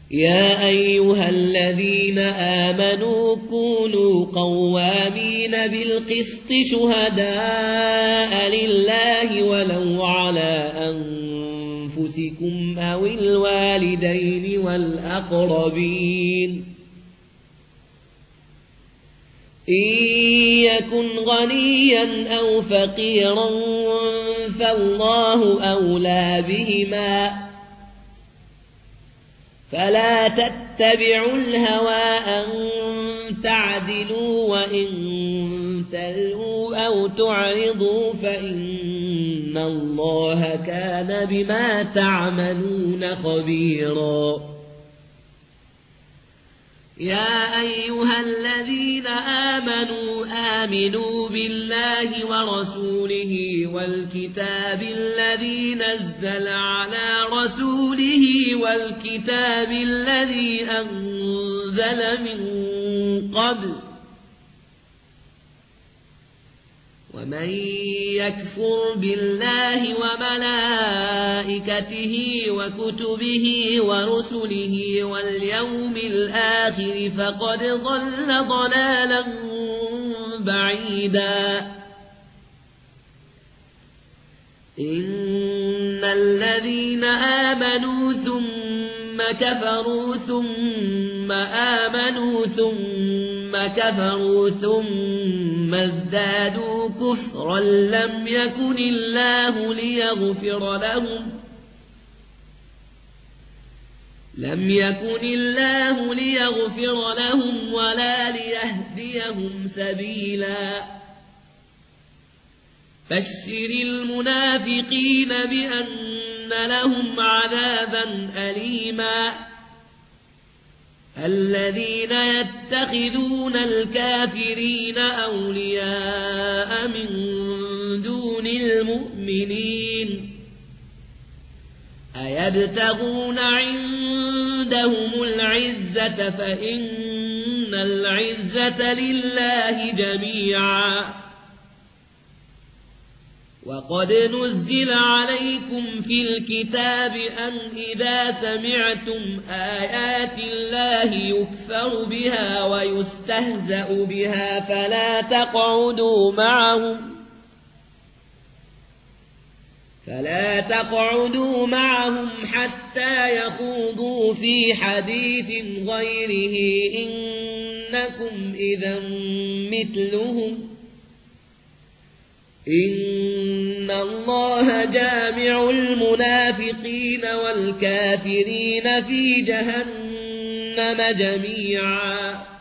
يا أيها الذين آمنوا كونوا قوامين بالقسط شهداء لله ولو على أنفسكم أو الوالدين والأقربين إن يكن غنيا أو فقيرا فالله أولى بهما فلا تتبعوا الهوى أن تعدلوا وإن تلووا أو تعرضوا فإن الله كان بما تعملون خبيرا يا أيها الذين آمنوا بالله ورسوله والكتاب الذي نزل على رسوله والكتاب الذي أنزل من قبل ومن يكفر بالله وملائكته وكتبه ورسله واليوم الآخر فقد ضل ضلالا بعيدا إن الذين آمنوا ثم كفروا ثم آمنوا ثم كفروا ثم ازدادوا كفرا لم يكن الله ليغفر لهم ولا ليهديهم سبيلا بشر المنافقين بأن لهم عذابا أليما الذين يتخذون الكافرين أولياء من دون المؤمنين أيبتغون عندهم العزة فإن العزة لله جميعا وقد نزل عليكم في الكتاب أن إذا سمعتم آيات الله يكفر بها ويستهزأ بها فلا تقعدوا معهم حتى يخوضوا في حديث غيره إنكم إذا مثلهم إن الله جامع المنافقين والكافرين في جهنم جميعا